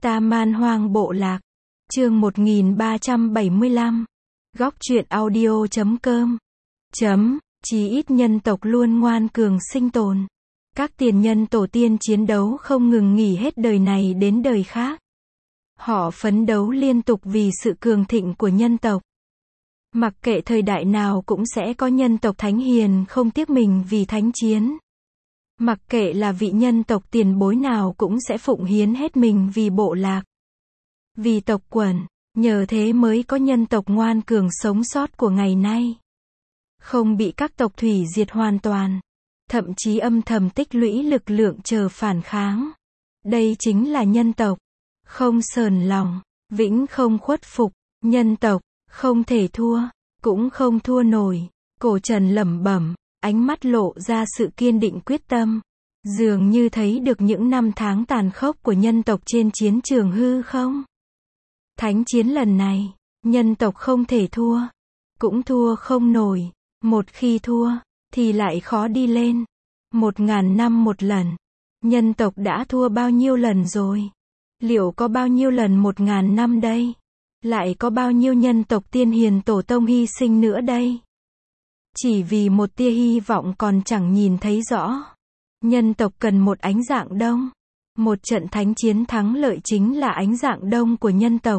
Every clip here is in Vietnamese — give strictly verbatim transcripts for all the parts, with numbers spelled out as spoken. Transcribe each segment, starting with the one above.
Ta Man Hoang Bộ Lạc. Chương một nghìn ba trăm bảy mươi lăm. Góc truyện audio chấm com. Chấm, chí ít nhân tộc luôn ngoan cường sinh tồn. Các tiền nhân tổ tiên chiến đấu không ngừng nghỉ hết đời này đến đời khác. Họ phấn đấu liên tục vì sự cường thịnh của nhân tộc. Mặc kệ thời đại nào cũng sẽ có nhân tộc thánh hiền không tiếc mình vì thánh chiến. Mặc kệ là vị nhân tộc tiền bối nào cũng sẽ phụng hiến hết mình vì bộ lạc. Vì tộc quần, nhờ thế mới có nhân tộc ngoan cường sống sót của ngày nay. Không bị các tộc thủy diệt hoàn toàn. Thậm chí âm thầm tích lũy lực lượng chờ phản kháng. Đây chính là nhân tộc. Không sờn lòng, vĩnh không khuất phục. Nhân tộc, không thể thua, cũng không thua nổi. Cổ Trần lẩm bẩm, ánh mắt lộ ra sự kiên định quyết tâm. Dường như thấy được những năm tháng tàn khốc của nhân tộc trên chiến trường hư không? Thánh chiến lần này, nhân tộc không thể thua. Cũng thua không nổi. Một khi thua, thì lại khó đi lên. Một ngàn năm một lần. Nhân tộc đã thua bao nhiêu lần rồi? Liệu có bao nhiêu lần một ngàn năm đây? Lại có bao nhiêu nhân tộc tiên hiền tổ tông hy sinh nữa đây? Chỉ vì một tia hy vọng còn chẳng nhìn thấy rõ. Nhân tộc cần một ánh dạng đông. Một trận thánh chiến thắng lợi chính là ánh dạng đông của nhân tộc.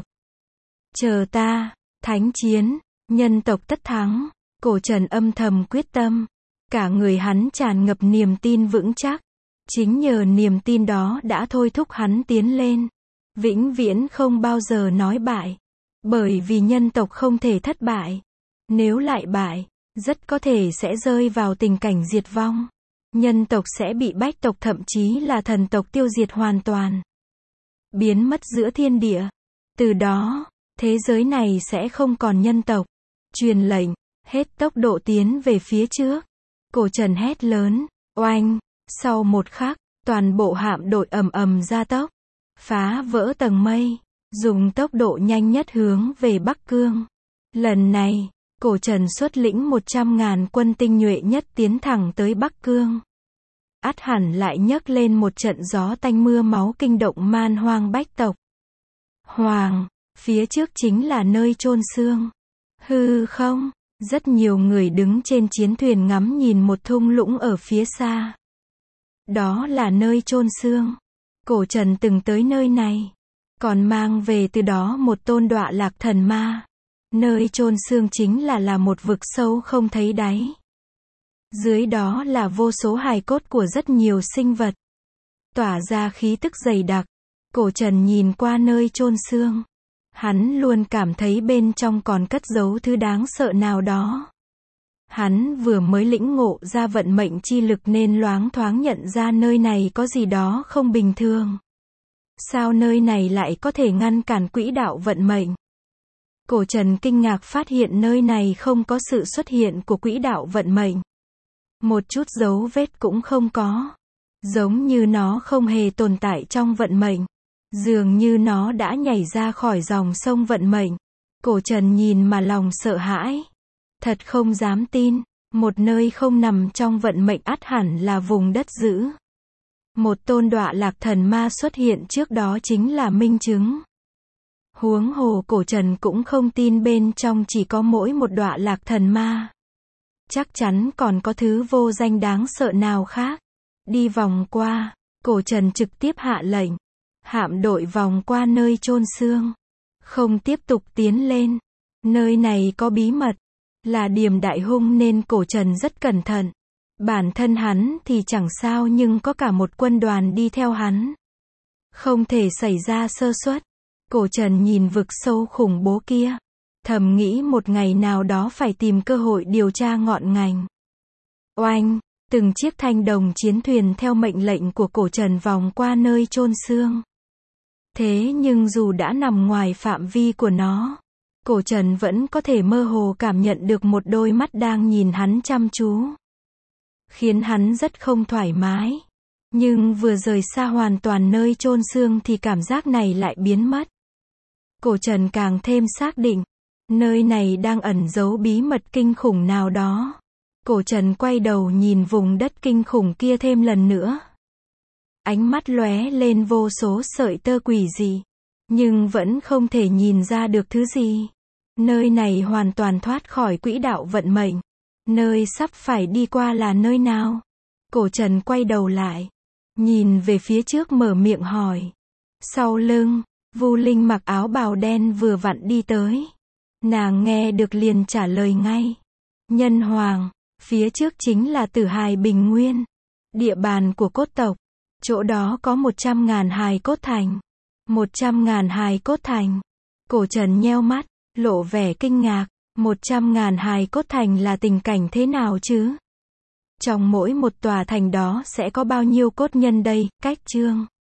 Chờ ta, thánh chiến, nhân tộc tất thắng. Cổ Trần âm thầm quyết tâm. Cả người hắn tràn ngập niềm tin vững chắc. Chính nhờ niềm tin đó đã thôi thúc hắn tiến lên. Vĩnh viễn không bao giờ nói bại. Bởi vì nhân tộc không thể thất bại. Nếu lại bại, rất có thể sẽ rơi vào tình cảnh diệt vong. Nhân tộc sẽ bị bách tộc thậm chí là thần tộc tiêu diệt hoàn toàn. Biến mất giữa thiên địa. Từ đó, thế giới này sẽ không còn nhân tộc. Truyền lệnh, hết tốc độ tiến về phía trước. Cổ Trần hét lớn, oanh, sau một khắc, toàn bộ hạm đội ầm ầm gia tốc. Phá vỡ tầng mây, dùng tốc độ nhanh nhất hướng về Bắc Cương. Lần này, Cổ Trần xuất lĩnh một trăm ngàn quân tinh nhuệ nhất tiến thẳng tới Bắc Cương. Ắt hẳn lại nhấc lên một trận gió tanh mưa máu kinh động Man Hoang bách tộc. Hoàng, phía trước chính là nơi chôn xương. Hư không, rất nhiều người đứng trên chiến thuyền ngắm nhìn một thung lũng ở phía xa. Đó là nơi chôn xương. Cổ Trần từng tới nơi này. Còn mang về từ đó một tôn đọa lạc thần ma. Nơi chôn xương chính là là một vực sâu không thấy đáy. Dưới đó là vô số hài cốt của rất nhiều sinh vật. Tỏa ra khí tức dày đặc. Cổ Trần nhìn qua nơi chôn xương. Hắn luôn cảm thấy bên trong còn cất giấu thứ đáng sợ nào đó. Hắn vừa mới lĩnh ngộ ra vận mệnh chi lực nên loáng thoáng nhận ra nơi này có gì đó không bình thường. Sao nơi này lại có thể ngăn cản quỹ đạo vận mệnh? Cổ Trần kinh ngạc phát hiện nơi này không có sự xuất hiện của quỹ đạo vận mệnh. Một chút dấu vết cũng không có. Giống như nó không hề tồn tại trong vận mệnh. Dường như nó đã nhảy ra khỏi dòng sông vận mệnh. Cổ Trần nhìn mà lòng sợ hãi. Thật không dám tin, một nơi không nằm trong vận mệnh ắt hẳn là vùng đất dữ. Một tôn đọa lạc thần ma xuất hiện trước đó chính là minh chứng. Huống hồ Cổ Trần cũng không tin bên trong chỉ có mỗi một đọa lạc thần ma. Chắc chắn còn có thứ vô danh đáng sợ nào khác. Đi vòng qua, Cổ Trần trực tiếp hạ lệnh. Hạm đội vòng qua nơi chôn xương. Không tiếp tục tiến lên. Nơi này có bí mật. Là điểm đại hung nên Cổ Trần rất cẩn thận. Bản thân hắn thì chẳng sao nhưng có cả một quân đoàn đi theo hắn. Không thể xảy ra sơ suất. Cổ Trần nhìn vực sâu khủng bố kia. Thầm nghĩ một ngày nào đó phải tìm cơ hội điều tra ngọn ngành. Oanh, từng chiếc thanh đồng chiến thuyền theo mệnh lệnh của Cổ Trần vòng qua nơi chôn xương. Thế nhưng dù đã nằm ngoài phạm vi của nó, Cổ Trần vẫn có thể mơ hồ cảm nhận được một đôi mắt đang nhìn hắn chăm chú. Khiến hắn rất không thoải mái. Nhưng vừa rời xa hoàn toàn nơi chôn xương thì cảm giác này lại biến mất. Cổ Trần càng thêm xác định. Nơi này đang ẩn giấu bí mật kinh khủng nào đó. Cổ Trần quay đầu nhìn vùng đất kinh khủng kia thêm lần nữa. Ánh mắt lóe lên vô số sợi tơ quỷ dị. nhưng vẫn không thể nhìn ra được thứ gì. Nơi này hoàn toàn thoát khỏi quỹ đạo vận mệnh. Nơi sắp phải đi qua là nơi nào? Cổ Trần quay đầu lại, nhìn về phía trước mở miệng hỏi. Sau lưng, Vu Linh mặc áo bào đen vừa vặn đi tới. Nàng nghe được liền trả lời ngay. Nhân Hoàng, phía trước chính là Tử Hài Bình Nguyên, địa bàn của cốt tộc. Chỗ đó có một trăm ngàn hài cốt thành. Một trăm ngàn hài cốt thành. Cổ Trần nheo mắt, lộ vẻ kinh ngạc. Một trăm ngàn hài cốt thành là tình cảnh thế nào chứ? Trong mỗi một tòa thành đó sẽ có bao nhiêu cốt nhân đây? Cách chương